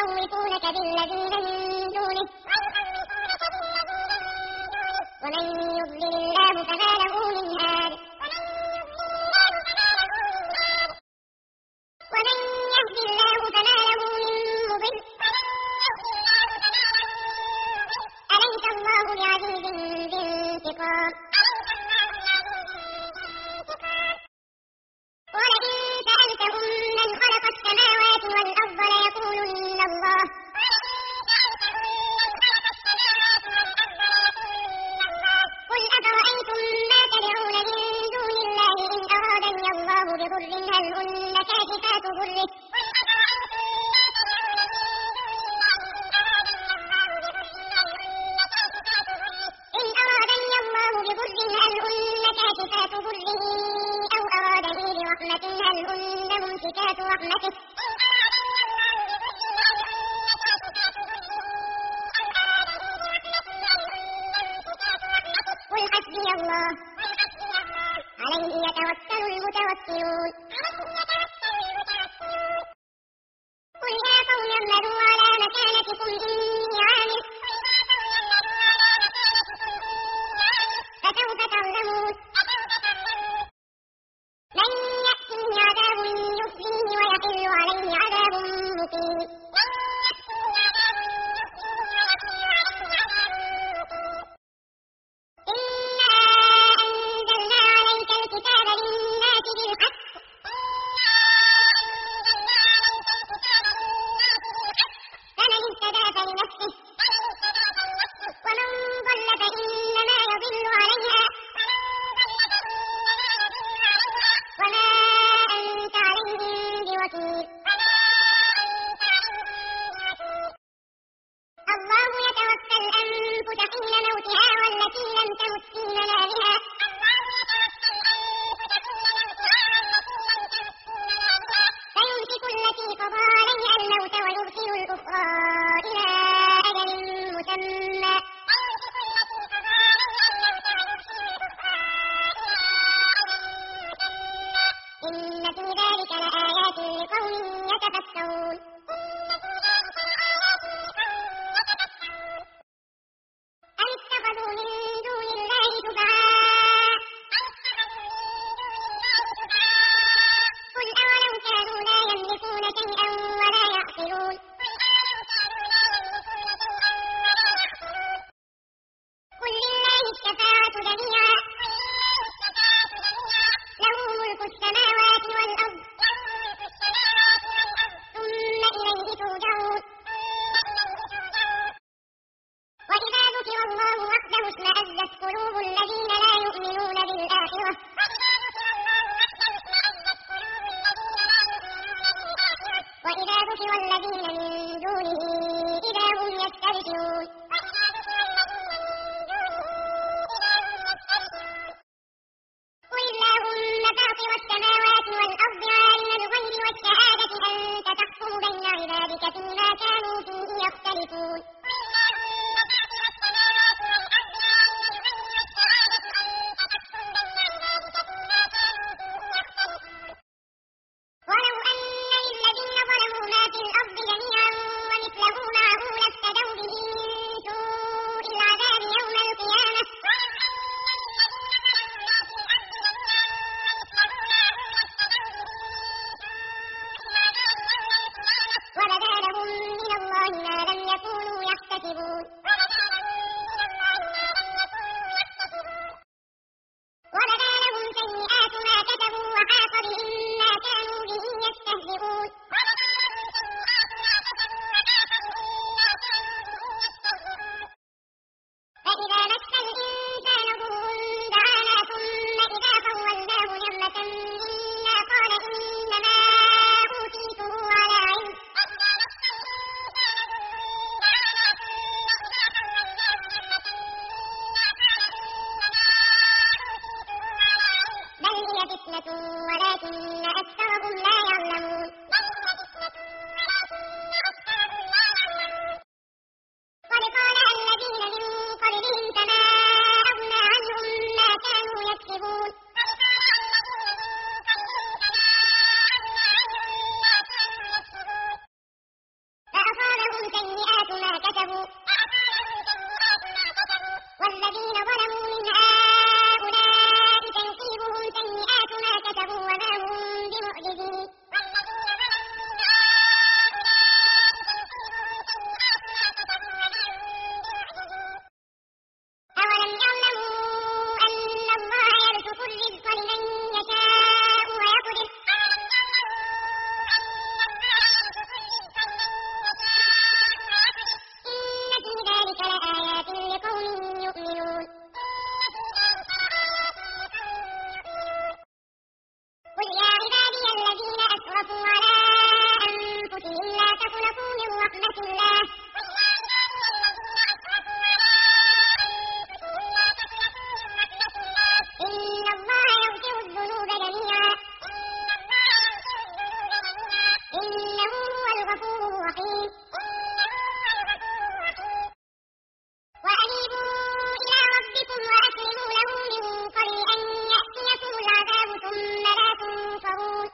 ويخوفونك بالذين من دونه ومن يضلل الله فما له من هاد ومن يهد الله فما له من مضل أليس الله بعزيز ذي انتقام ولئن سألتهم من خلق السماوات والأرض ليقولن الله قل أفرأيتم ما تدعون من دون الله إن أرادني الله بضر هل هن كاشفات ضره إن أرادني الله بضر هل هن كاشفات ضره أو أرادني برحمة هل هن ممسكات رحمته قل حسبي الله عليه يتوكل المتوكلون قل يا قوم اعملوا على مكانتكم إني عامل فسوف تعلمون من يأتيه عذاب يخزيه ويحل عليه عذاب مقيم إنا أنزلنا عليك الكتاب للناس بالحق فمن اهتدى فلنفسه ومن ضل فإنما يضل عليها وما أنت عليهم بوكيل الله يتوفى الأنفس حين موتها والتي لم تمت في منامها فيمسك التي قضى عليها الموت ويرسل الأخرى إلى أجل مسمى إن في ذلك لآيات لقوم يتفكرون أم اتخذوا من دون الله شفعاء قل أولو كانوا لا يملكون شيئا ولا يعقلون قل لله الشفاعة جميعا له ملك السماوات والأرض ثم إليه ترجعون وإذا ذكر الله وحده اشمأزت قلوب الذين لا يؤمنون بالآخرة وإذا ذكر الذين من دونه إذا هم يستبشرون قل اللهم فاطر السماوات والأرض عالم الغيب والشهادة أنت تحكم بين عبادك فيما كانوا فيه يختلفون ولو أن للذين ظلموا ما في الأرض جميعا ومثله معه لافتدوا به من سوء العذاب يوم القيامة وبدا لهم من الله ما لم يكونوا كسبوا والذين ظلموا من هؤلاء سيصيبهم سيئات ما كسبوا وما هم بمعجزين أولم يعلموا أن الله يبسط الرزق لمن يشاء ويقدر إن في ذلك لآيات لقوم يؤمنون قل يا عبادي الذين أسرفوا على أنفسهم لا تقنطوا من رحمة الله إن الله يغفر الذنوب جميعا إنه هو الغفور الرحيم وأنيبوا إلى ربكم وأسلموا له من قبل أن يأتيكم العذاب ثم لا تنصرون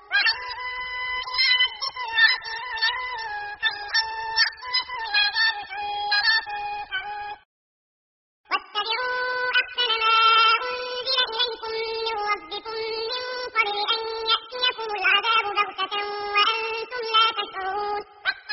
واتبعوا أحسن ما أنزل إليكم من ربكم من قبل أن يأتيكم العذاب بغتة وأنتم لا تشعرون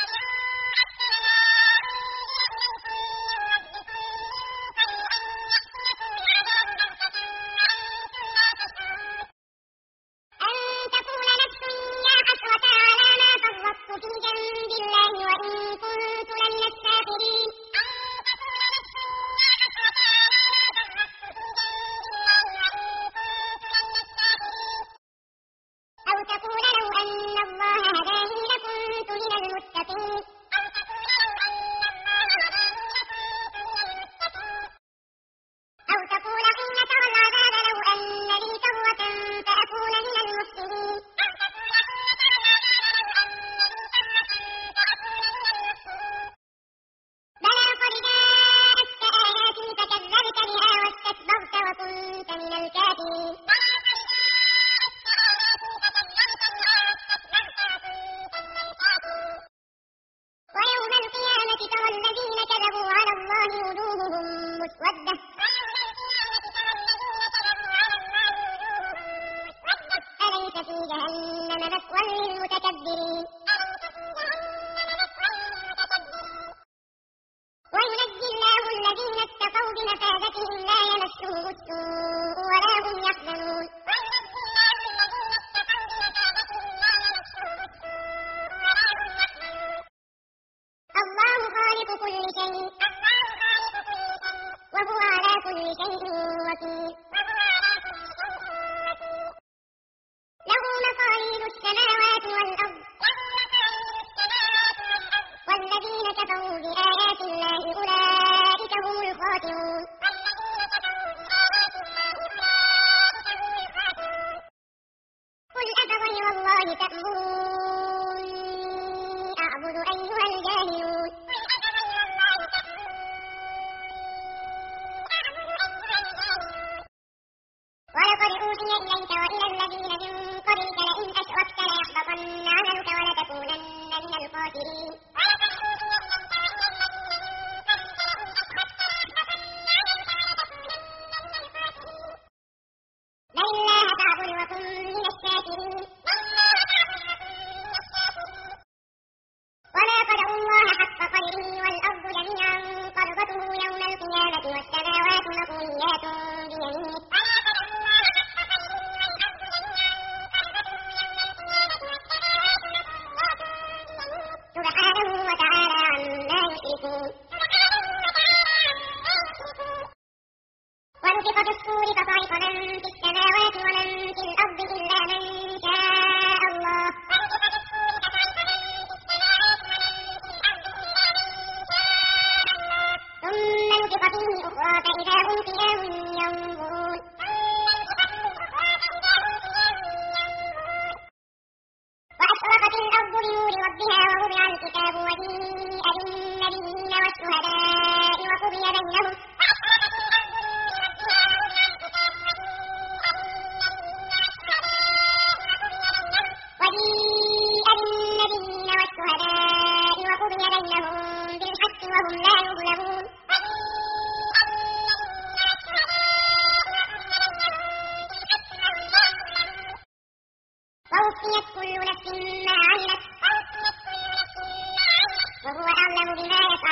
أن تقول نفس يا حسرة على ما فرطت في جنب الله وإن كنت لمن الساخرين أو تقول لو أن الله هداني لكنت من المتقين أو تقول حين ترى العذاب لو أن لي كرة فأكون من المحسنين بلى قد جاءتك آياتي فكذبت بها واستكبرت وكنت من الكافرين ويوم القيامة ترى الذين كذبوا على الله وجوههم مسودة أليس في جهنم مثوى للمتكبرين وينجي الله الذين اتقوا بمفازتهم لا يمسهم السوء ولا هم يحزنون الله خالق كل شيء وهو على كل شيء وكيل له مقاليد السماوات والأرض والذين كفروا بآيات الله أولئك هم الخاسرون قل أفغير الله تأمروني أعبد أيها الجاهلون ولقد أوحي إليك وإلى الذين من قبلك لئن أشركت ليحبطن عملك ولتكونن من الخاسرين بل الله فاعبد وكن من الشاكرين وما قدروا الله حق قدره والأرض جميعا قبضته يوم القيامة والسماوات مطويات بيمينه سبحانه وتعالى عما يشركون ونفخ في الصور فصعق من في السماوات ومن في الأرض إلا من شاء الله ثم نفخ فيه أخرى فإذا هم قيام ينظرون وأشرقت الأرض بنور ربها ووضع الكتاب وجيء بالنبيين والشهداء وقضي بينهم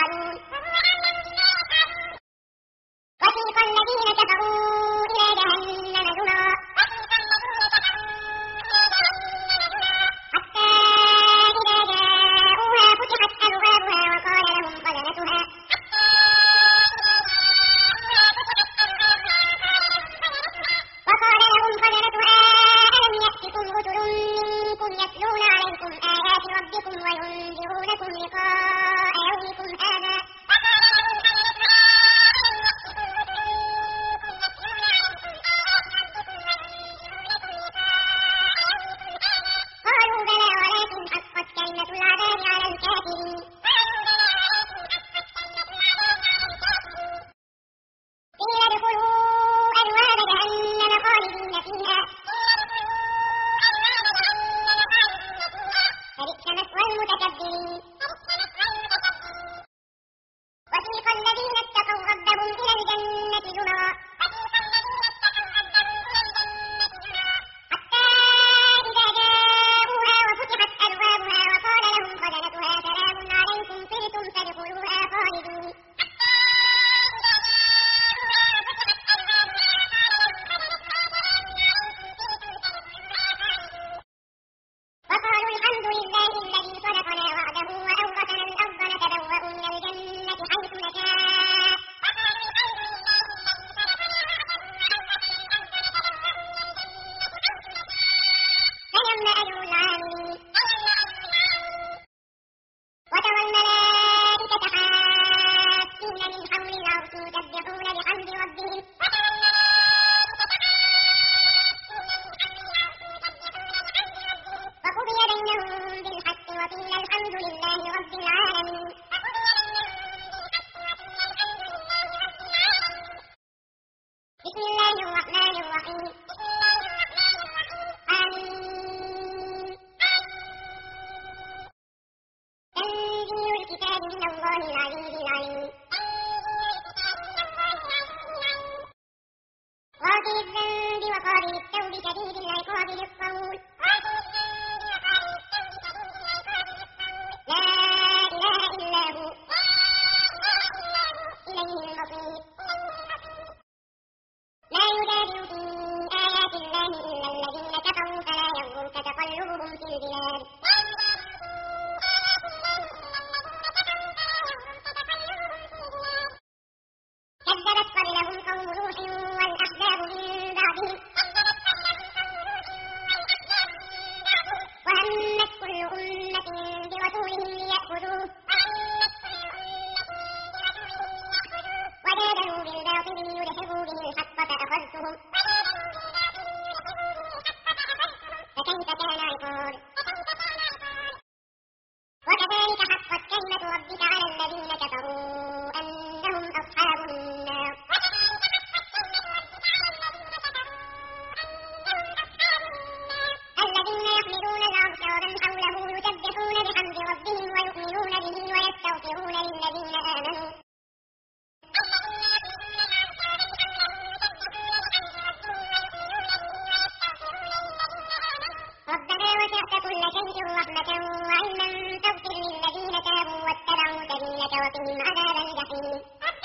يسعرون وسيق الذين كفروا إلى جهنم زمرا حتى إذا جاءوها فتحت أبوابها وقال لهم خزنتها ألم يأتكم رسل منكم يتلون عليكم آيات ربكم وينذرونكم لقاء يومكم هذا قالوا بلى ولكن حقت كلمة العذاب على الكافرين قيل ادخلوا أبواب جهنم خالدين فيها فبئس مثوى المتكبرين وسيق الذين اتقوا ربهم إلى الجنة زمرا حتى إذا جاءوها وفتحت أبوابها وقال لهم خزنتها سلام عليكم طبتم فادخلوها خالدين وقالوا الحمد لله الذي صدقنا وعده وأورثنا الأرض نتبوأ من الجنة حيث نشاء فنعم أجر العاملين وترى الملائكة حافين من حول العرش يسبحون بحمد ربهم وقضي بينهم بالحق وقيل الحمد لله رب العالمين بسم الله الرحمن الرحيم آمين تنزيل الكتاب من الله العزيز العليم غافر الذنب وقابل التوب شديد العقاب ذي الطول لا إله إلا هو إليه المصير لا يجادل في آيات الله إلا الذين كفروا فلا يغرك تقلبهم في البلاد كذبت قبلهم قوم نوح والأحزاب من بعدهم وهمت كل أمة برسولهم ليأخذوه وجادلوا بالباطل ليدحضوا به الحق فأخذتهم فكيف كان عقاب وكذلك حقت كلمة ربك على الذين كفروا أنهم أصحاب النار الذين يحملون العرش ومن حوله يسبحون بحمد ربهم ويؤمنون به ويستغفرون للذين آمنوا ربنا وسعت كل شيء رحمة وعلما فاغفر للذين تابوا واتبعوا سبيلك وقهم عذاب الجحيم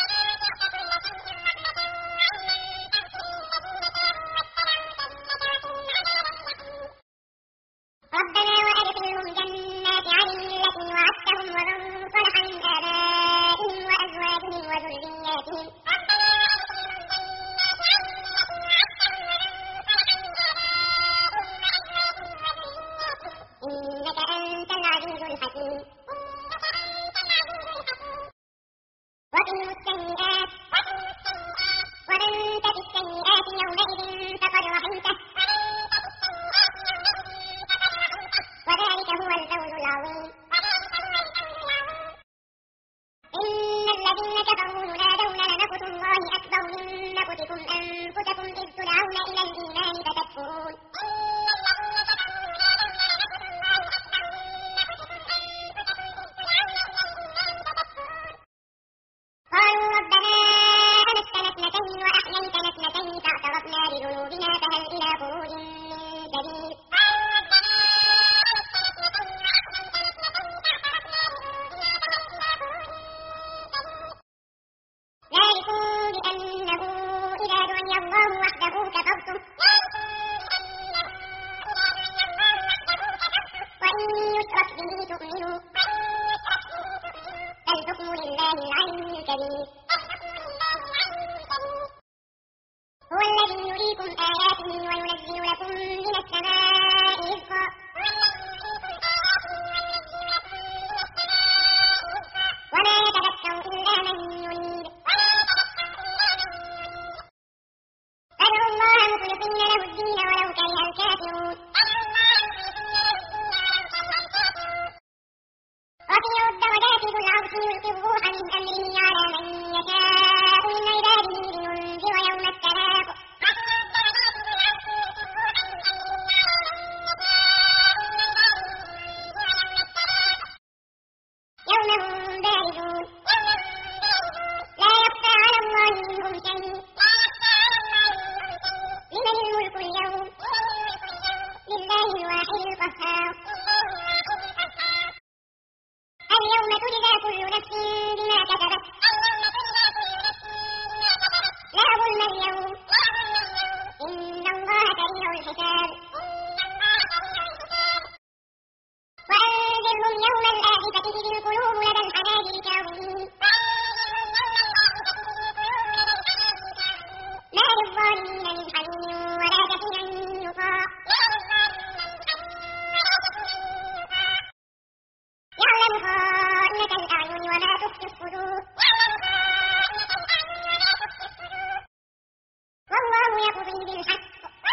ربنا وأدخلهم جنات عدن التي وعدتهم ومن صلح من آبائهم وأزواجهم وذرياتهم إنك أنت العزيز الحكيم وقهم السيئات ومن تك السيئات يومئذ فقد رحمته وذلك هو الفوز العظيم إن الذين كفروا ينادون لمقت الله أكبر من مقتكم أنفسكم إذ تدعون إلى الإيمان فتكفرون قالوا ربنا أمتنا اثنتين وأحييتنا اثنتين فاعترفنا بذنوبنا فهل إلى خروج من سبيل الله العلي الكبير. هو الذي يريكم آياته وينزل لكم من السماء رزقا وما يتذكر إلا من ينيب. فادعوا الله مخلصين له الدين ولو كره الكافرون. رفيع الدرجات ذو العرش يلقي الروح من أمره على من يشاء من عباده لينذر يوم التلاق. يوم هم بارزون لا يخفى على الله منهم شيء. لمن الملك اليوم لله الواحد القهار. اليوم تجزى كل نفس بما كسبت لا ظلم اليوم إن الله سريع الحساب. وأنذرهم يوم الآزفة إذ القلوب لدى الحناجر كاظمين ما للظالمين من حميم ولا شفيع يطاع. يعلم خائنة الأعين وما تخفي الصدور والله يقضي بالحق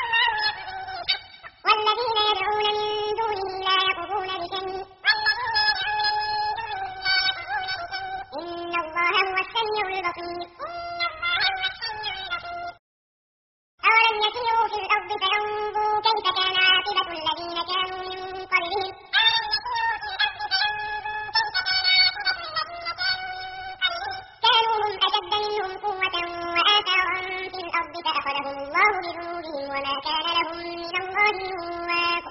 والذين يدعون من دونه لا يقضون بشيء إن الله هو السميع البصير. أولم يسيروا في الأرض فينظروا كيف كان عاقبة الذين كانوا من قبلهم كانوا هم أشد منهم قوة وآثارا في الأرض فأخذهم الله بذنوبهم وما كان لهم من الله من واق.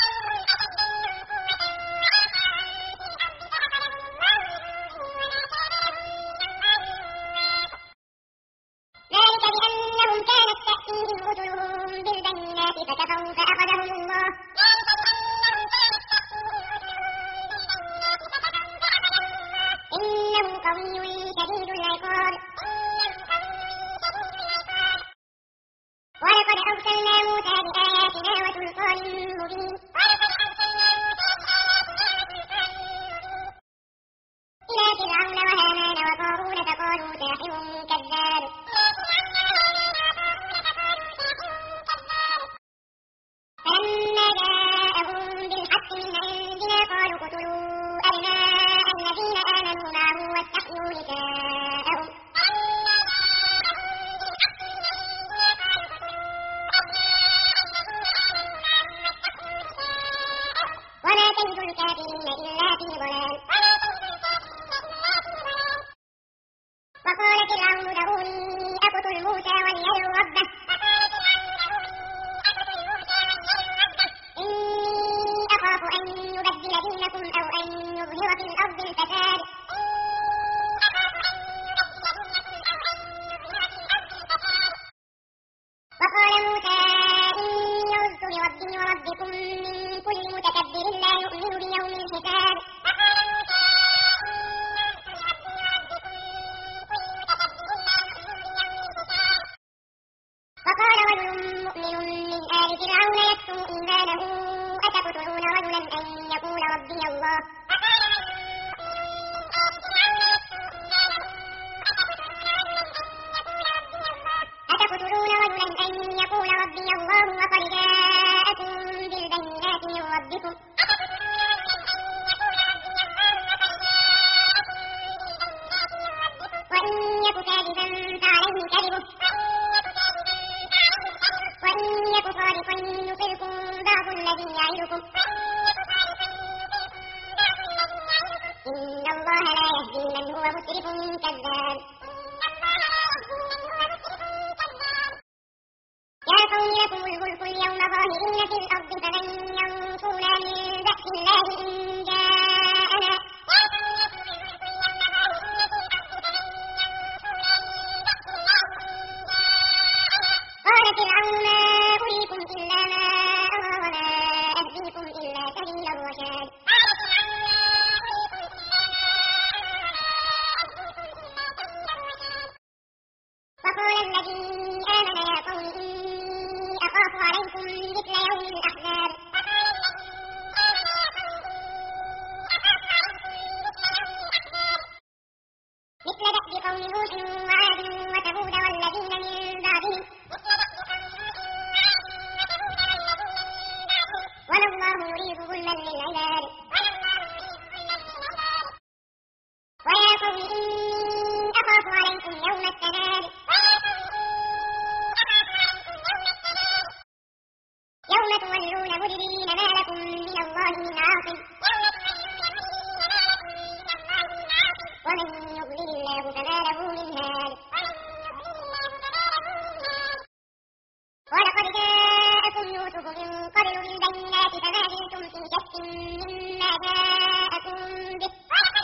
ذلك بأنهم كانت تأتيهم رسلهم بالبينات فكفروا فأخذهم الله إنه قوي شديد العقاب. ولقد أرسلنا موسى بآياتنا وسلطان مبين إلى فرعون وهامان وقارون فقالوا ساحر كذاب. فلما جاءهم بالحق من عندنا قالوا اقتلوا أبناء الذين آمنوا معه واستحيوا نساءهم وما كيد الكافرين إلا في ضلال. وقال فرعون ذروني أقتل موسى وليدع ربه إني أخاف أن يبدل دينكم أو أن يظهر في الأرض الفساد. وقال موسى إني عذت بربي وربكم من كل متكبر لا يؤمن بيوم الحساب. وقال رجل مؤمن من آل فرعون يكتم إيمانه أتقتلون رجلا أن يقول ربي الله وقد جاءكم بالبينات من ربكم وإن يك كاذبا فعليه كذبه وإن يك صادقا يصبكم بعض الذي يعدكم إن الله لا يهدي من هو مسرف كذاب. يا قوم لكم الملك اليوم ظاهرين في الأرض فمن ينصرنا من بأس الله إن جاءنا قال فرعون ما أريكم إلا ما أرى وما أهديكم إلا سبيل الرشاد. قوم نوح وعاد وثمود والذين من بعدهم وما الله يريد ظلما للعباد ويا قوم إني أخاف عليكم يوم التناد يوم تولون مدبرين ما لكم من الله من عاصم ومن يضلل الله فما له من هاد ولقد جاءكم يوسف من قبل بالبينات فما زلتم في شك مما جاءكم به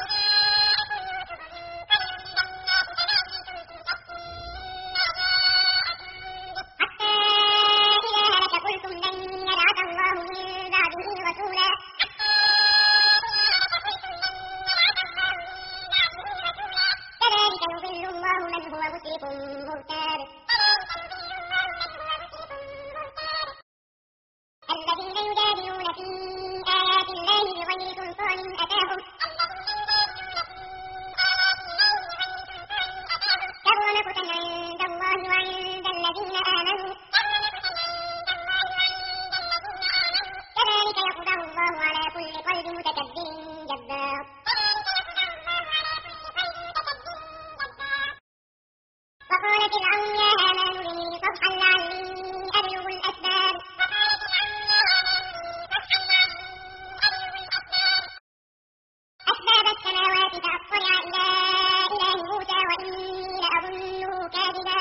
حتى إذا هلك قلتم لن يبعث الله من بعده رسولا كذلك يضل الله من هو مسرف مرتاب الذين يجادلون في آيات الله بغير سلطان أتاهم كبر مقتا عند الله وعند الذين آمنوا كذلك يطبع الله على كل قلب متكبر جبار وقال فرعون يا هامان ابن لي صرحا لعلي أبلغ الأسباب أسباب السماوات فأطلع إلى إله موسى وإني لأظنه كاذبا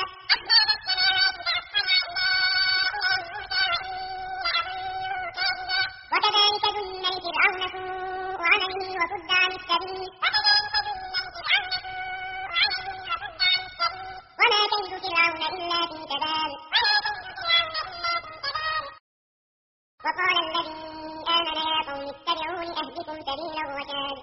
وكذلك زين لفرعون سوء عمله وصد عن السبيل وما كيد فرعون إلا في تباب وقال الذي آمن يا قوم اتبعون أهدكم سبيل الرشاد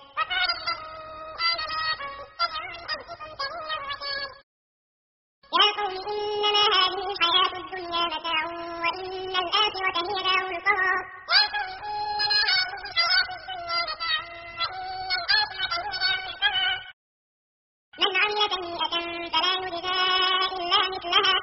يا قوم إنما هذه الحياة الدنيا متاع وإن الآخرة هي دار القرار من عمل سيئة فلا يجزى إلا مثلها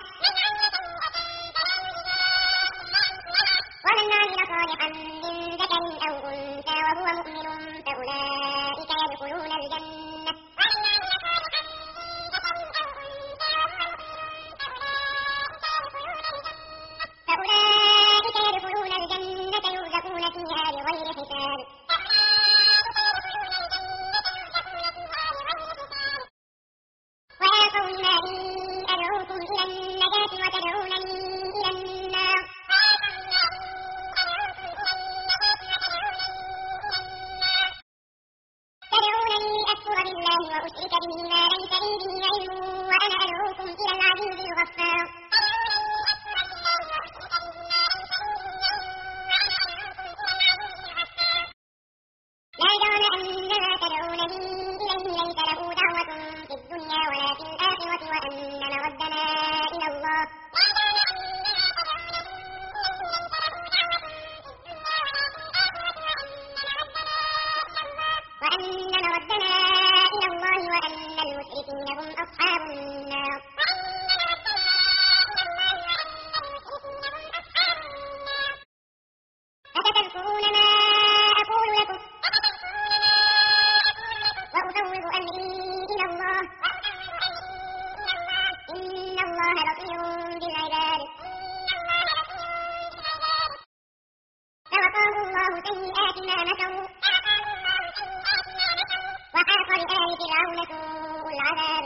ومن عمل صالحا من ذكر أو أنثى وهو مؤمن فأولئك يدخلون الجنة يرزقون فيها بغير حساب ويا قوم ما لي أدعوكم إلى النجاة وتدعونني إلى النار تدعونني لأكفر بالله وأشرك به ما ليس لي به علم وأنا أدعوكم إلى العزيز الغفار لا جرم أن ما تدعونني إليه ليس له دعوة في الدنيا ولا في الآخرة وأن مردنا إلى الله وأن المشركين هم أصحاب النار فستذكرون ما أقول لكم وأفوض أمري إلى الله إن الله بصير بالعباد فوقاه الله سيئات ما مكروا وحاق بآل فرعون سوء العذاب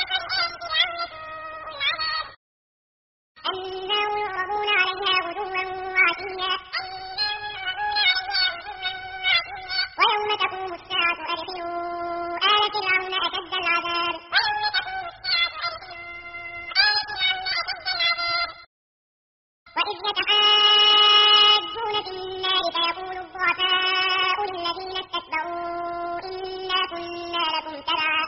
النار يعرضون عليها غدوا وعشيا ويوم تقوم الساعة أدخلوا آل فرعون أشد العذاب وإذ يتحاجون في النار فيقول الضعفاء للذين استكبروا إنا كنا لكم تبعا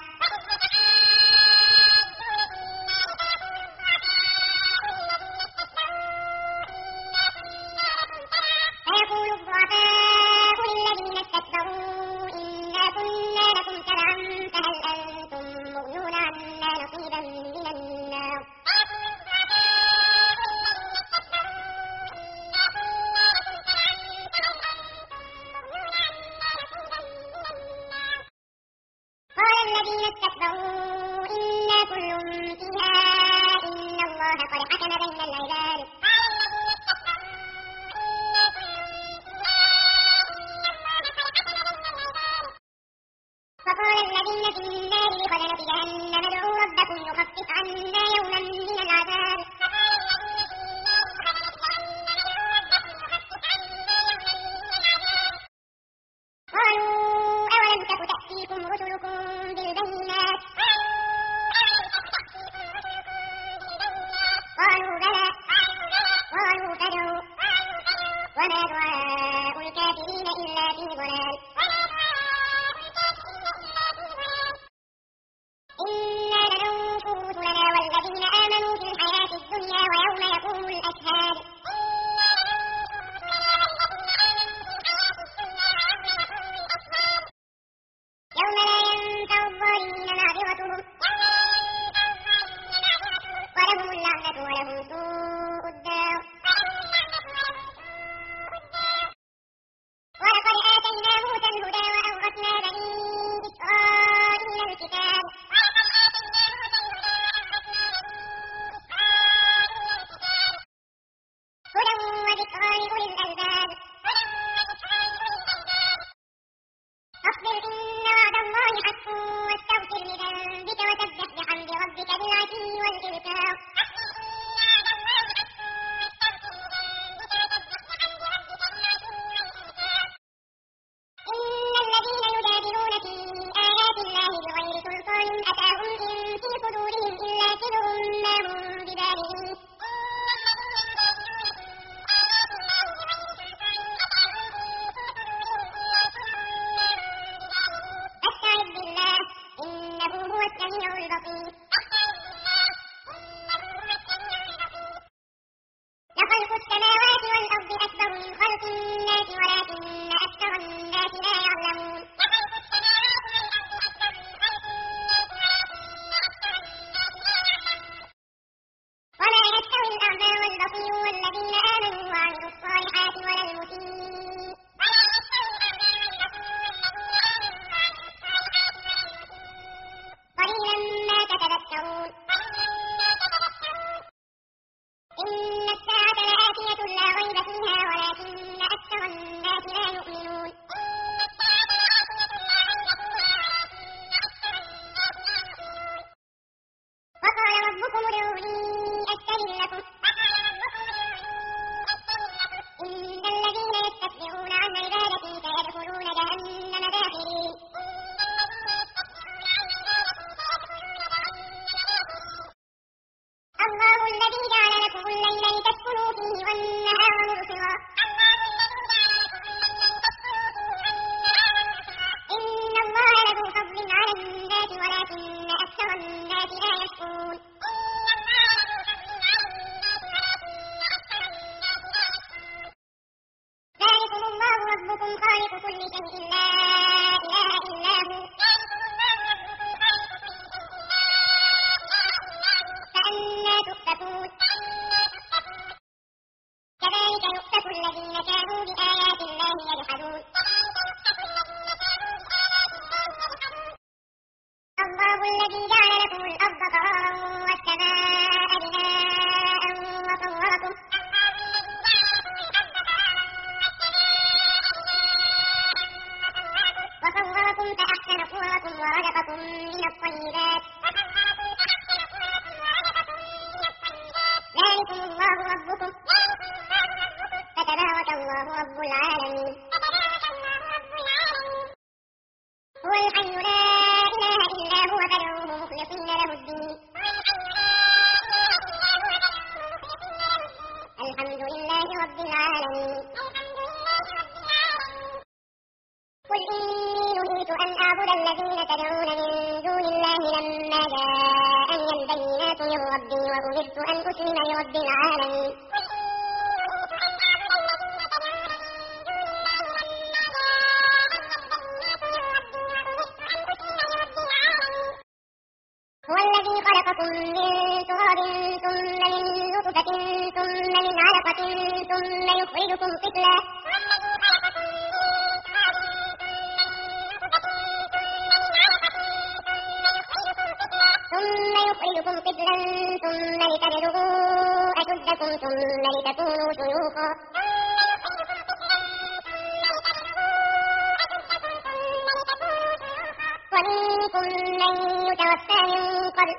فيقول الضعفاء للذين استكبروا إنا كنا لكم تبعا فهل أنتم يغنون عنا نصيبا من النار قال الذين استكبروا إنا كل فيها إن الله قد حكم بين العباد فقال الذين في النار لخزنة جهنم ادعوا ربكم يخفف عنا يوما من العذاب قالوا أولم تك تأتيكم رسلكم بالبينات قالوا بلى قالوا فادعوا وما دعاء الكافرين إلا في ضلال إنا لننصر رسلنا والذين آمنوا في الحياة الدنيا ويوم يقوم الأشهاد يوم لا ينفع الظالمين معذرتهم ولهم اللعنة ولهم سوء الدار ولقد آتينا موسى الهدى وأورثنا بني إسرائيل الكتاب هدى وذكرى لأولي الألباب فاصبر إن وعد الله حق واستغفر لذنبك وسبح بحمد ربك بالعشي والإبكار إن الذين يجادلون في آيات الله بغير سلطان أتاهم إن في صدورهم إلا كبر ما هم ببالغين فاستعذ بالله إنه هو السميع البصير لخلق السماوات والأرض أكبر من خلق الناس ولكن أكثر الناس لا يعلمون ولا يستوي الأعمى والبصير والذين آمنوا وعملوا الصالحات ولا المسيء قليلا ما تتذكرون إن الساعة لآتية لا ريب فيها ولكن أكثر الناس لا يؤمنون وقال ربكم ادعوني أستجب لكم إن الذين يستكبرون عن عبادتي سيدخلون جهنم داخرين الله الذي جعل لكم الليل لتسكنوا فيه والنهار مبصرا إن الله لذو فضل على الناس ولكن أكثر الناس لا يشكرون ذلكم الله ربكم خالق كل شيء لا إله إلا هو فأنى تؤفكون كذلك يؤفك الذين كانوا بآيات الله يجحدون الله الذي جعل لكم الأرض قرارا والسماء بناء وصوركم فأحسن صوركم ورزقكم من الطيبات ذلكم الله ربكم فتبارك الله رب العالمين هو الحي لا إله إلا هو فادعوه مخلصين له الدين الحمد لله رب العالمين قل إني نهيت أن أعبد الذين تدعون من دون الله لما جاءني البينات من ربي وأمرت أن أسلم لرب العالمين الذي خلقكم من تراب ثم من نطفة ثم من علقة ثم يخرجكم طفلا ثم لتبلغوا أشدكم ثم لتكونوا شيوخا ومنكم من يتوفى من قبل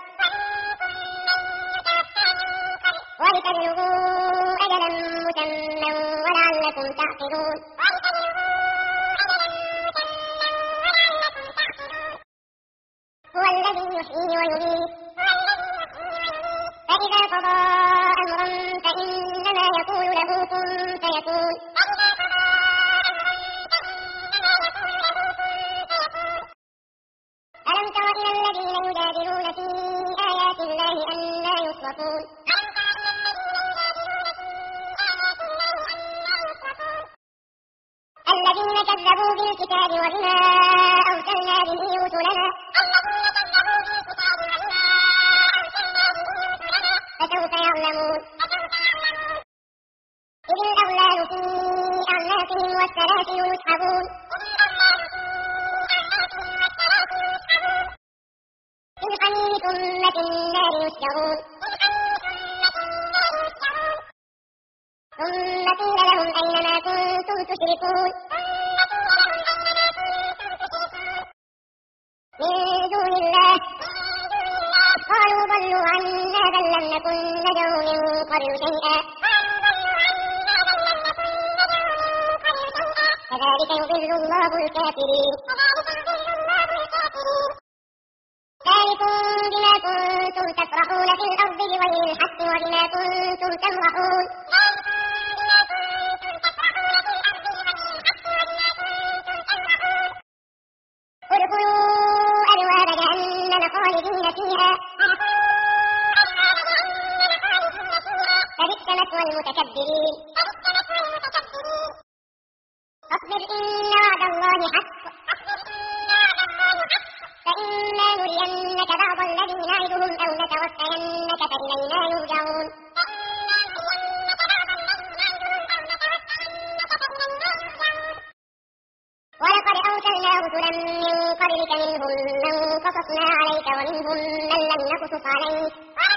ولتبلغوا أجلا مسمى ولعلكم تعقلون هو الذي يحيي ويميت فإذا قضى أمرا فإنما يقول له كن فيكون ألم تر إلى الذين يجادلون في آيات الله أنى يصرفون الذين كذبوا بالكتاب وبما أرسلنا به رسلنا فسوف يعلمون إذ الأغلال في أعناقهم والسلاسل يسحبون في الحميم ثم في النار يسجرون ثم قيل لهم أين ما كنتم تشركون من دون الله قالوا ضلوا عنا بل لم نكن ندعو من قبل شيئا كذلك يضل الله الكافرين ذلكم بما كنتم تفرحون في الأرض بغير الحق وبما كنتم تمرحون ادخلوا أبواب جهنم خالدين فيها فبئس مثوى المتكبرين فاصبر إن وعد الله حق فإما نرينك بعض الذي نعدهم أو نتوفينك فإلينا يرجعون ولقد أرسلنا رسلا من قبلك منهم من قصصنا عليك ومنهم من لم نقصص عليك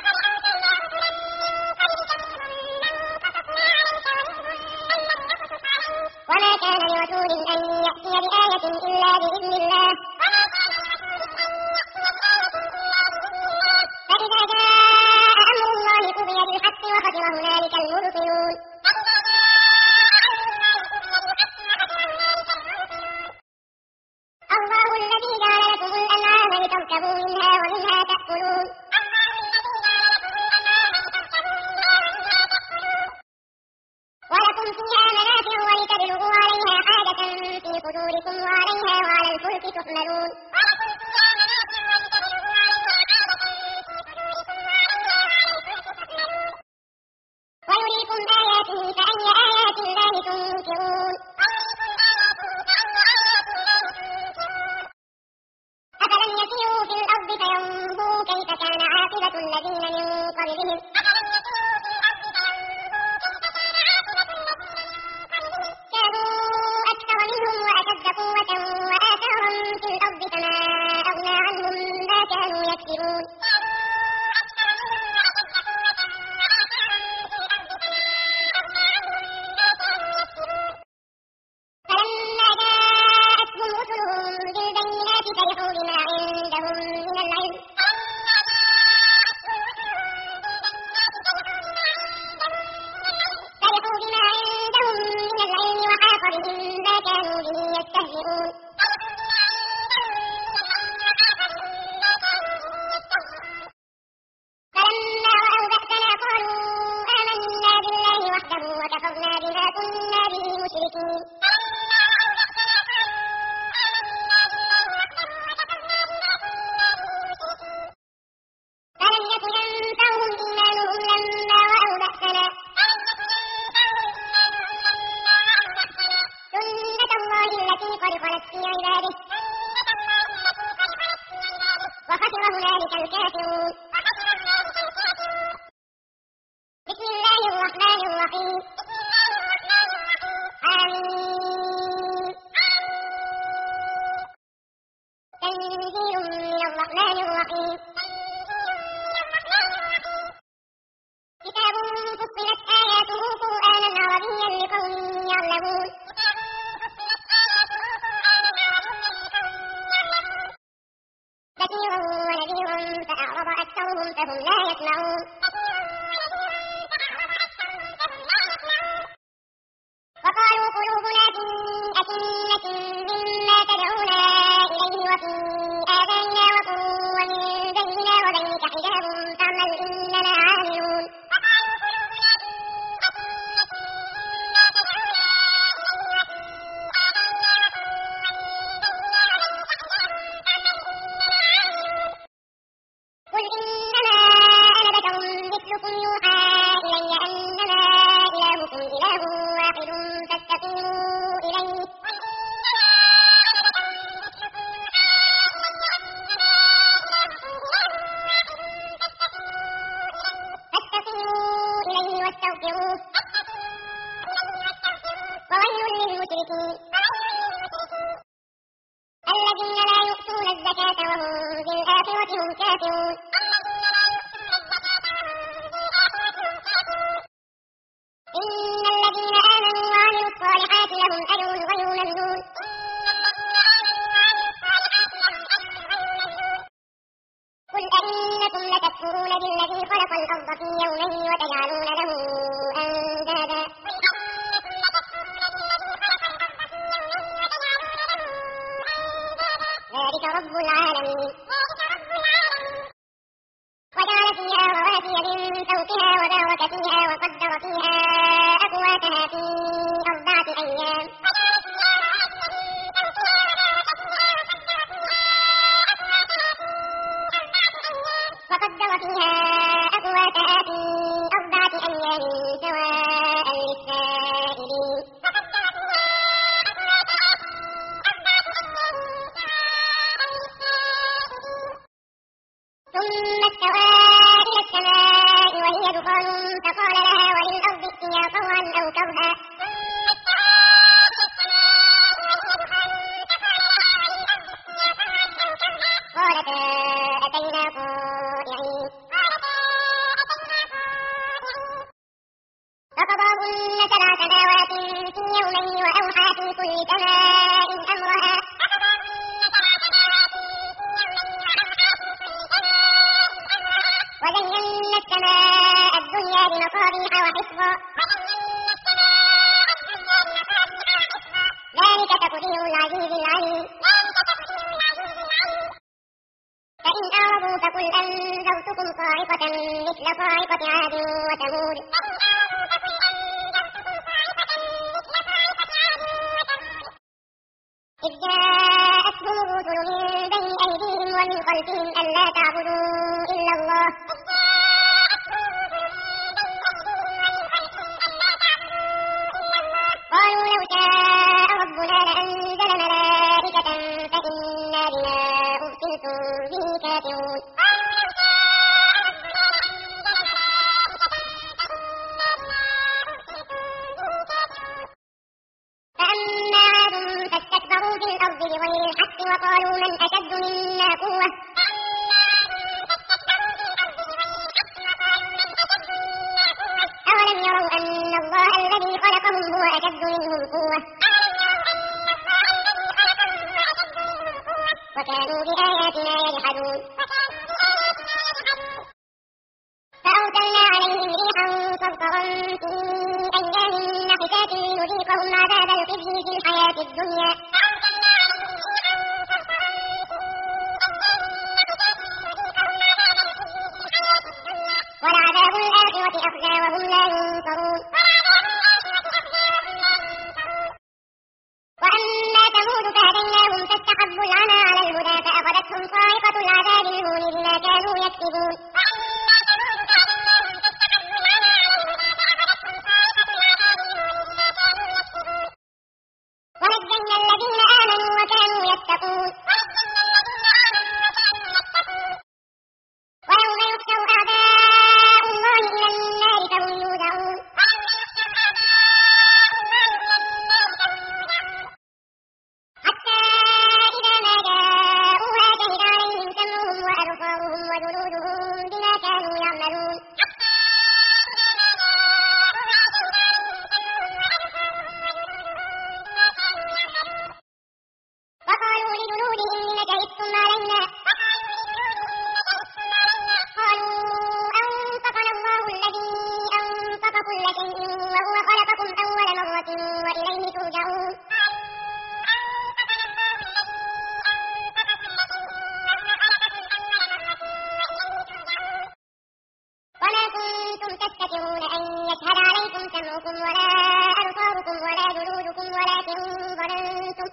وما كان لرسول أن يأتي بآية إلا بإذن الله فإذا جاء أمر الله قضي بالحق وخسر هنالك المبطلون الله الذي جعل لكم الأنعام لتركبوا منها ومنها تأكلون ولكم فيها منافع ولتبلغوا عليها حاجة في صدوركم وعليها وعلى الفلك تحملون ويريكم آياته فأي آيات الله تنكرون أفلم يسيروا في الأرض فينظروا كيف كان عاقبة الذين من قبلهم كانوا أكثر منهم وأشد قوة وآثارا في الأرض فما أغنى عنهم ما كانوا يكسبون فلما جاءتهم رسلهم بالبينات فرحوا بما عندهم من العلم هنالك الكافرون. بسم الله الرحمن الرحيم. آمين. تنزيل من الرحمن الرحيم. كتاب فصلت آياته قرآنا عربيا لقوم يعلمون. بشيرا ونذيرا فأعرض أكثرهم فهم لا يسمعون. وقالوا قلوبنا في أكنة مما تدعونا إليه وفي آذاننا وقر ومن بيننا وبينك حجاب فاعمل إننا عاملون. قل إنما أنا بشر مثلكم يوحى إلي أنما إلهكم إله واحد فاستقيموا إليه. واستغفروه. وويل للمشركين الذين لا يؤتون الزكاة وهم بالآخرة هم كافرون. إن الذين آمنوا وعملوا الصالحات لهم أجر غير ممنون. قل أئنكم لتكفرون بالذي خلق الأرض في يومين وتجعلون له أندادا ذلك رب العالمين. وجعل فيها رواسي من فوقها وبارك فيها وقدر فيها أقواتها في 4 أيام. وقدر فيها أقواتها في 4 أيام سواء للسائلين. ثم استوى إلى السماء وهي دخان فقال لها وللأرض ائتيا طوعا أو كرها. قالتا أتينا طائعين. فقضاهن 7 سماوات في يومين وأوحى في كل سماء أمرها. وزينا السماء الدنيا بمصابيح وحفظا. ذلك تقدير العزيز العليم. فإن أعرضوا فقل أنذرتكم صاعقة مثل صاعقة عاد وثمود. إذ جاءتهم الرسل من بين أيديهم ومن خلفهم ألا تعبدوا إلا الله. قالوا لو شاء ربنا لأنزل ملائكة فإنا بما أرسلتم به كافرون. فأما عاد فاستكبروا في الأرض بغير الحق وقالوا من أشد منا قوة. أولم يروا أن الله الذي خلقهم هو أشد منهم قوة وكانوا بآياتنا يجحدون. فأرسلنا عليهم ريحا صرصرا في أيام نحسات لنذيقهم عذاب الخزي في الحياة الدنيا. ولعذاب الآخرة أخزى وهم لا ينصرون. وأما ثمود فهديناهم فاستحبوا العمى على الهدى فأخذتهم صاعقة العذاب الهون بما كانوا يكسبون. ونجينا الذين آمنوا وكانوا يتقون. أبصارهم وجلودهم بما كانوا يعملون وقالوا لجلودهم لم شهدتم علينا قالوا أنطقنا الله الذي أنطق كل شيء وهو خلقكم أول مرة وإليه ترجعون وما كنتم تستترون أن يشهد عليكم سمعكم ولا أبصاركم ولا جلودكم ولكن ظننتم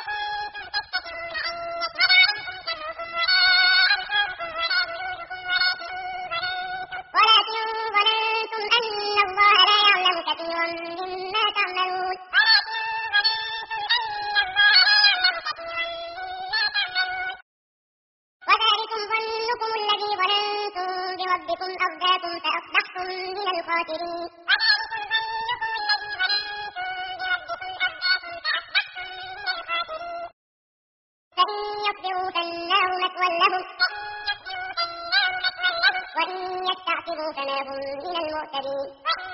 أن الله لا يعلم كثيرا مما تعملون وذلكم ظنكم الذي ظننتم بربكم أرداكم فأصبحتم من الخاسرين فإن يصبروا فالنار مثوى لهم وإن يستعتبوا فما هم من المعتدين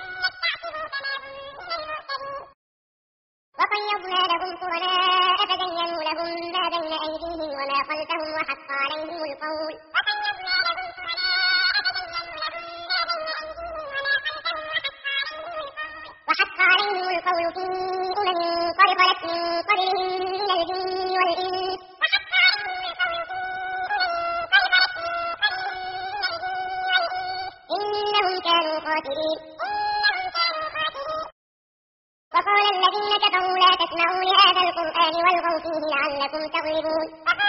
وقيضنا لهم قرناء فزينوا لهم ما بين أيديهم وما خلفهم وحق عليهم القول في أمم قد خلت من قبلهم من الجن والإنس إنهم كانوا خاسرين وقال الذين كفروا لا تسمعوا لهذا القرآن والغوا فيه لعلكم تغلبون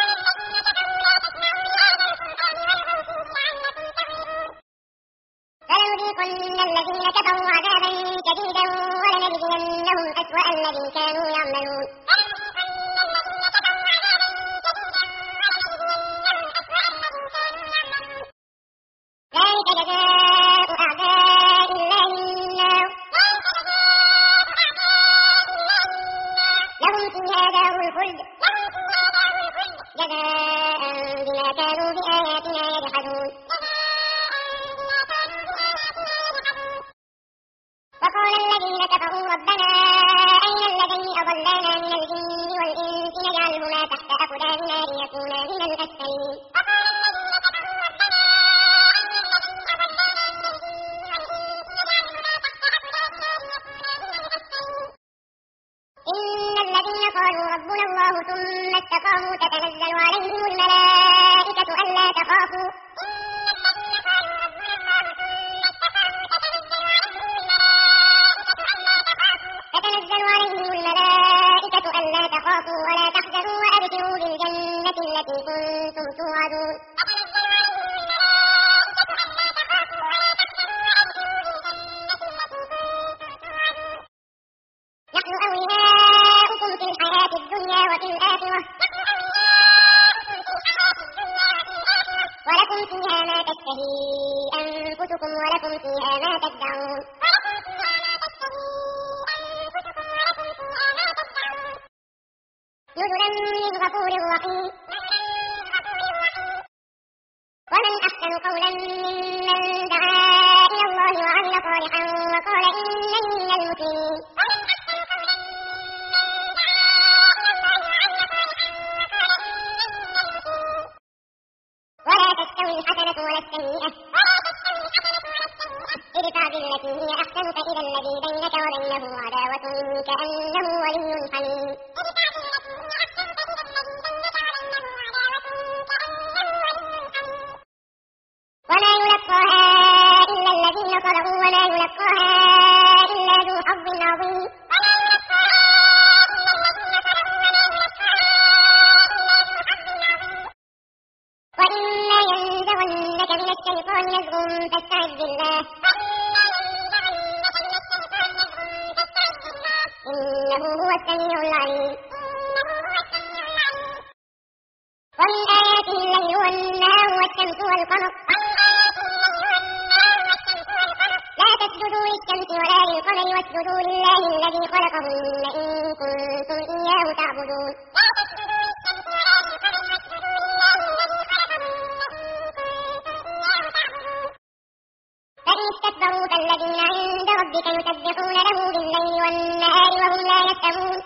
فلنذيقن الذين كفروا عذابا شديدا ولنجزينهم أسوأ الذي كانوا يعملون ذلك جزاء أعداء الله النار لهم فيها دار الخلد جزاء بما كانوا بآياتنا يجحدون وقال الذين كفروا ربنا أين الذين أضلانا من الجن والإنس نجعلهما تحت أقدامنا ليكونا من الأسفلين إن الذين قالوا ربنا الله ثم استقاموا تتنزل عليهم الملائكة ألا تخافوا ألا تخافوا ولا تحزنوا وأبشروا بالجنة التي كنتم توعدون نحن أولياؤكم في الحياة الدنيا وفي الآخرة ولكم فيها ما تشتهي أنفسكم ولكم فيها ما تدعون نزلا من غفور رحيم ومن أحسن قولا ممن دعا إلى الله وعمل صالحا وقال إنني من المسلمين ولا تستوي الحسنة ولا السيئة ادفع بالتي هي أحسن فإذا الذي بينك وبينه عداوة كأنه ولي حميم وما يلقاها إلا الذين صبروا وما يلقاها إلا ذو حظ عظيم وإما ينزغنك من الشيطان نزغ فاستعذ بالله إنه هو السميع العليم ومن آياته الليل والنهار والشمس والقمر لا تسجدوا للشمس ولا للقمر واسجدوا لله الذي خلقهن إن كنتم إياه تعبدون ربك يسبحون له بالليل والنهار وهم لا يسأمون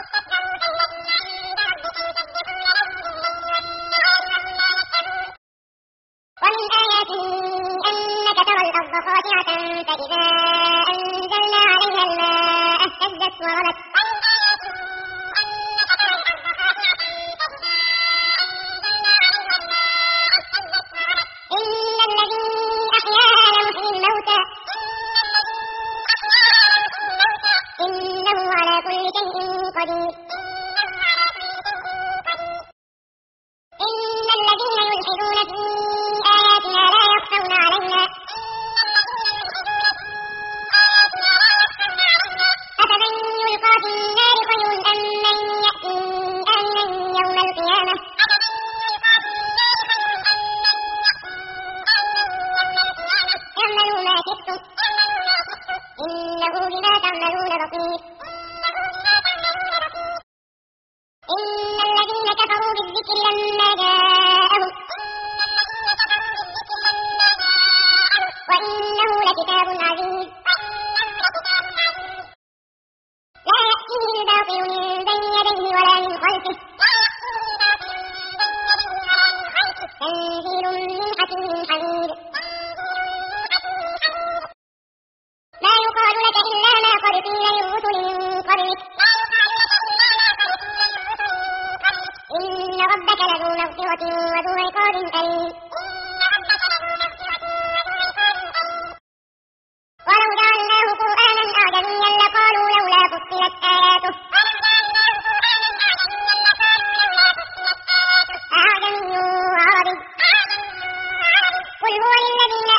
ومن آياته أنك ترى الأرض خاشعة فإذا أنزلنا عليها الماء اهتزت وربت إن الذي أحياها لمحيي الموتى إنه على كل شيء قدير إن الذين يلحدون في آياتنا لا يخفون علينا أفمن يلقى في النار خير أم من يأتي آمنا يوم القيامة اعملوا ما شئتم إنه بما تعملون بصير إن الذين كفروا بالذكر لما جاءهم وإنه لكتاب عزيز لا يأتيه الباطل من بين يديه ولا من خلفه تنزيل من حكيم حميد ما يقال لك إلا ما قد قيل للرسل من قبلك إن ربك لذو مغفرة وذو عقاب أليم ولو جعلناه قرآنا أعجميا لقالوا لولا فصلت آياته أعجمي وعربي قل هو للذين